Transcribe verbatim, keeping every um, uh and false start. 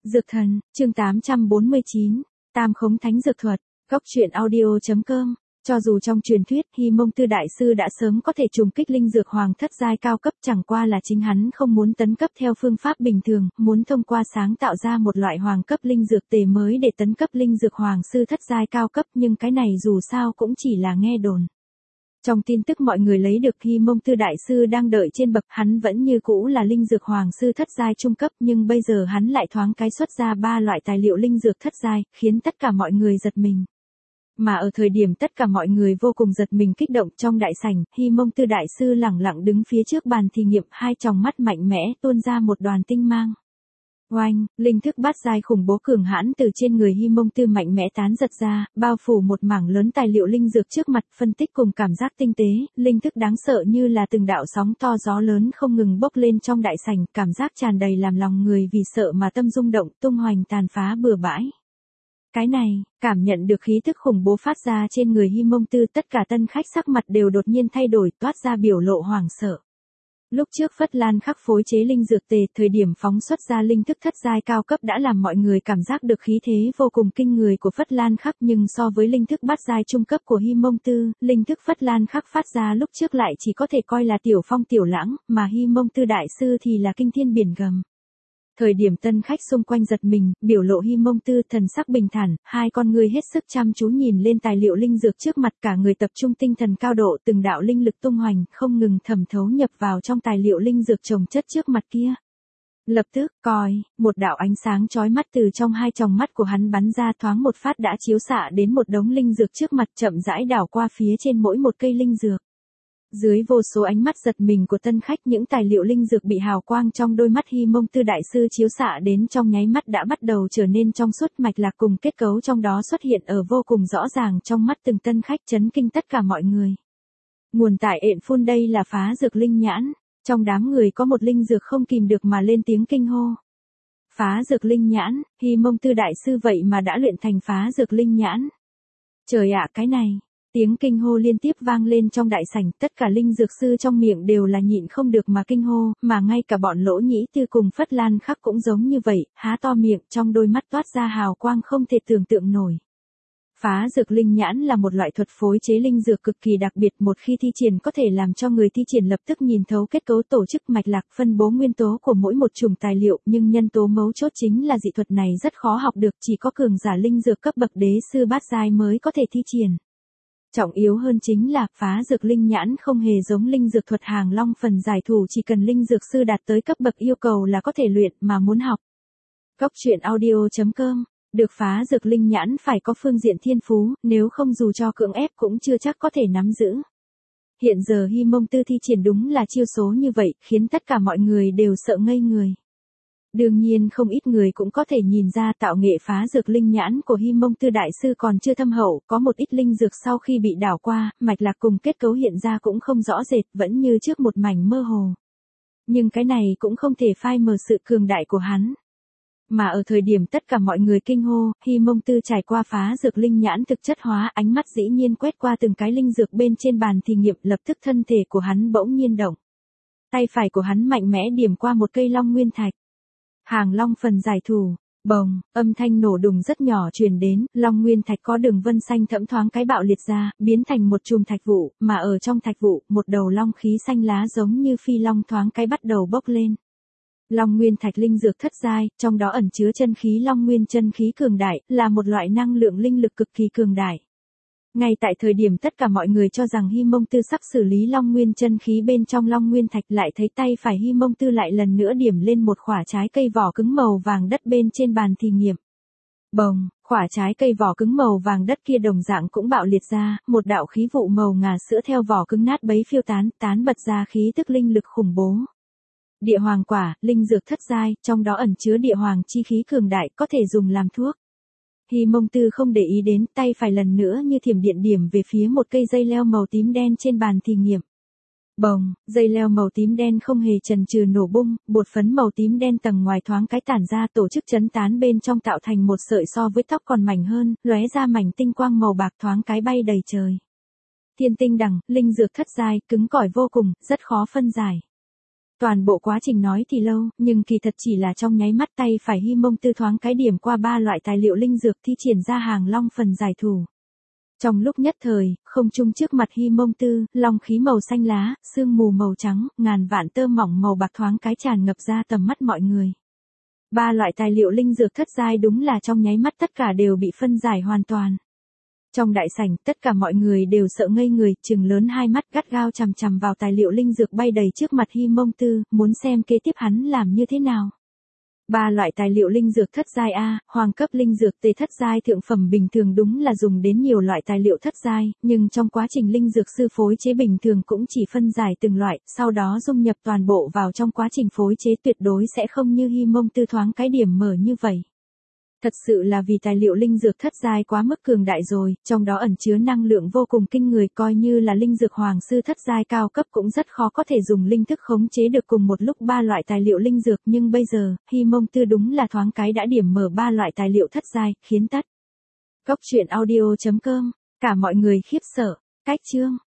Dược thần, chương tám trăm bốn mươi chín, Tam khống thánh dược thuật, góc truyện audio.com. Cho dù trong truyền thuyết Hy Mông Tư Đại Sư đã sớm có thể trùng kích linh dược hoàng thất giai cao cấp, chẳng qua là chính hắn không muốn tấn cấp theo phương pháp bình thường, muốn thông qua sáng tạo ra một loại hoàng cấp linh dược tề mới để tấn cấp linh dược hoàng sư thất giai cao cấp, nhưng cái này dù sao cũng chỉ là nghe đồn. Trong tin tức mọi người lấy được Hy Mông Tư Đại Sư đang đợi trên bậc, hắn vẫn như cũ là linh dược hoàng sư thất giai trung cấp, nhưng bây giờ hắn lại thoáng cái xuất ra ba loại tài liệu linh dược thất giai, khiến tất cả mọi người giật mình. Mà ở thời điểm tất cả mọi người vô cùng giật mình kích động, trong đại sảnh, Hy Mông Tư Đại Sư lẳng lặng đứng phía trước bàn thí nghiệm, hai tròng mắt mạnh mẽ tuôn ra một đoàn tinh mang. Oanh, linh thức bát giai khủng bố cường hãn từ trên người Hy Mông Tư mạnh mẽ tán giật ra, bao phủ một mảng lớn tài liệu linh dược trước mặt, phân tích cùng cảm giác tinh tế, linh thức đáng sợ như là từng đạo sóng to gió lớn không ngừng bốc lên trong đại sảnh, cảm giác tràn đầy làm lòng người vì sợ mà tâm rung động, tung hoành tàn phá bừa bãi. Cái này, cảm nhận được khí thức khủng bố phát ra trên người Hy Mông Tư, tất cả tân khách sắc mặt đều đột nhiên thay đổi, toát ra biểu lộ hoảng sợ. Lúc trước Phất Lan Khắc phối chế linh dược tề, thời điểm phóng xuất ra linh thức thất giai cao cấp đã làm mọi người cảm giác được khí thế vô cùng kinh người của Phất Lan Khắc, nhưng so với linh thức bát giai trung cấp của Hy Mông Tư, linh thức Phất Lan Khắc phát ra lúc trước lại chỉ có thể coi là tiểu phong tiểu lãng, mà Hy Mông Tư Đại Sư thì là kinh thiên biển gầm. Thời điểm tân khách xung quanh giật mình, biểu lộ Hy Mông Tư thần sắc bình thản, hai con người hết sức chăm chú nhìn lên tài liệu linh dược trước mặt, cả người tập trung tinh thần cao độ, từng đạo linh lực tung hoành, không ngừng thẩm thấu nhập vào trong tài liệu linh dược chồng chất trước mặt kia. Lập tức, coi, một đạo ánh sáng chói mắt từ trong hai tròng mắt của hắn bắn ra, thoáng một phát đã chiếu xạ đến một đống linh dược trước mặt, chậm rãi đảo qua phía trên mỗi một cây linh dược. Dưới vô số ánh mắt giật mình của tân khách, những tài liệu linh dược bị hào quang trong đôi mắt Hy Mông Tư Đại Sư chiếu xạ đến trong nháy mắt đã bắt đầu trở nên trong suốt, mạch lạc cùng kết cấu trong đó xuất hiện ở vô cùng rõ ràng trong mắt từng tân khách, chấn kinh tất cả mọi người. Nguồn tại ện phun, đây là phá dược linh nhãn, trong đám người có một linh dược không kìm được mà lên tiếng kinh hô. Phá dược linh nhãn, Hy Mông Tư Đại Sư vậy mà đã luyện thành phá dược linh nhãn. Trời ạ, cái này! Tiếng kinh hô liên tiếp vang lên trong đại sảnh, tất cả linh dược sư trong miệng đều là nhịn không được mà kinh hô, mà ngay cả bọn Lỗ Nhĩ Tư cùng Phất Lan Khắc cũng giống như vậy, há to miệng, trong đôi mắt toát ra hào quang không thể tưởng tượng nổi. Phá dược linh nhãn là một loại thuật phối chế linh dược cực kỳ đặc biệt, một khi thi triển có thể làm cho người thi triển lập tức nhìn thấu kết cấu tổ chức mạch lạc phân bố nguyên tố của mỗi một chủng tài liệu, nhưng nhân tố mấu chốt chính là dị thuật này rất khó học được, chỉ có cường giả linh dược cấp bậc đế sư bát giai mới có thể thi triển. Trọng yếu hơn chính là, phá dược linh nhãn không hề giống linh dược thuật hàng long phần giải thủ, chỉ cần linh dược sư đạt tới cấp bậc yêu cầu là có thể luyện, mà muốn học. Góc truyện audio.com, được phá dược linh nhãn phải có phương diện thiên phú, nếu không dù cho cưỡng ép cũng chưa chắc có thể nắm giữ. Hiện giờ Hy Mông Tư thi triển đúng là chiêu số như vậy, khiến tất cả mọi người đều sợ ngây người. Đương nhiên không ít người cũng có thể nhìn ra tạo nghệ phá dược linh nhãn của Hy Mông Tư Đại Sư còn chưa thâm hậu, có một ít linh dược sau khi bị đảo qua, mạch lạc cùng kết cấu hiện ra cũng không rõ rệt, vẫn như trước một mảnh mơ hồ. Nhưng cái này cũng không thể phai mờ sự cường đại của hắn. Mà ở thời điểm tất cả mọi người kinh hô, Hy Mông Tư trải qua phá dược linh nhãn thực chất hóa, ánh mắt dĩ nhiên quét qua từng cái linh dược bên trên bàn thí nghiệm, lập tức thân thể của hắn bỗng nhiên động. Tay phải của hắn mạnh mẽ điểm qua một cây long nguyên thạch. Hàng long phần giải thủ, bồng, âm thanh nổ đùng rất nhỏ truyền đến, long nguyên thạch có đường vân xanh thẫm thoáng cái bạo liệt ra, biến thành một chùm thạch vụ, mà ở trong thạch vụ, một đầu long khí xanh lá giống như phi long thoáng cái bắt đầu bốc lên. Long nguyên thạch linh dược thất giai, trong đó ẩn chứa chân khí long nguyên chân khí cường đại, là một loại năng lượng linh lực cực kỳ cường đại. Ngay tại thời điểm tất cả mọi người cho rằng Hy Mông Tư sắp xử lý long nguyên chân khí bên trong long nguyên thạch, lại thấy tay phải Hy Mông Tư lại lần nữa điểm lên một quả trái cây vỏ cứng màu vàng đất bên trên bàn thí nghiệm. Bồng, quả trái cây vỏ cứng màu vàng đất kia đồng dạng cũng bạo liệt ra, một đạo khí vụ màu ngà sữa theo vỏ cứng nát bấy phiêu tán, tán bật ra khí tức linh lực khủng bố. Địa hoàng quả, linh dược thất giai, trong đó ẩn chứa địa hoàng chi khí cường đại, có thể dùng làm thuốc. Hy Mông Tư không để ý đến, tay phải lần nữa như thiểm điện điểm về phía một cây dây leo màu tím đen trên bàn thí nghiệm. Bồng, dây leo màu tím đen không hề chần chừ nổ bung, bột phấn màu tím đen tầng ngoài thoáng cái tản ra, tổ chức chấn tán bên trong tạo thành một sợi so với tóc còn mảnh hơn, lóe ra mảnh tinh quang màu bạc thoáng cái bay đầy trời. Thiên tinh đằng, linh dược thất giai, cứng cỏi vô cùng, rất khó phân giải. Toàn bộ quá trình nói thì lâu, nhưng kỳ thật chỉ là trong nháy mắt tay phải Hi Mông Tư thoáng cái điểm qua ba loại tài liệu linh dược thi triển ra hàng long phần giải thủ. Trong lúc nhất thời, không trung trước mặt Hi Mông Tư, long khí màu xanh lá, sương mù màu trắng, ngàn vạn tơ mỏng màu bạc thoáng cái tràn ngập ra tầm mắt mọi người. Ba loại tài liệu linh dược thất giai đúng là trong nháy mắt tất cả đều bị phân giải hoàn toàn. Trong đại sảnh, tất cả mọi người đều sợ ngây người, trừng lớn hai mắt gắt gao chằm chằm vào tài liệu linh dược bay đầy trước mặt Hi Mông Tư, muốn xem kế tiếp hắn làm như thế nào. Ba loại tài liệu linh dược thất giai A, hoàng cấp linh dược tề thất giai thượng phẩm bình thường đúng là dùng đến nhiều loại tài liệu thất giai, nhưng trong quá trình linh dược sư phối chế bình thường cũng chỉ phân giải từng loại, sau đó dung nhập toàn bộ vào trong quá trình phối chế tuyệt đối sẽ không như Hi Mông Tư thoáng cái điểm mở như vậy. Thật sự là vì tài liệu linh dược thất giai quá mức cường đại rồi, trong đó ẩn chứa năng lượng vô cùng kinh người, coi như là linh dược hoàng sư thất giai cao cấp cũng rất khó có thể dùng linh thức khống chế được cùng một lúc ba loại tài liệu linh dược, nhưng bây giờ, Hi Mông Tư đúng là thoáng cái đã điểm mở ba loại tài liệu thất giai, khiến tất. Góc truyện audio chấm com, cả mọi người khiếp sợ, cách chương.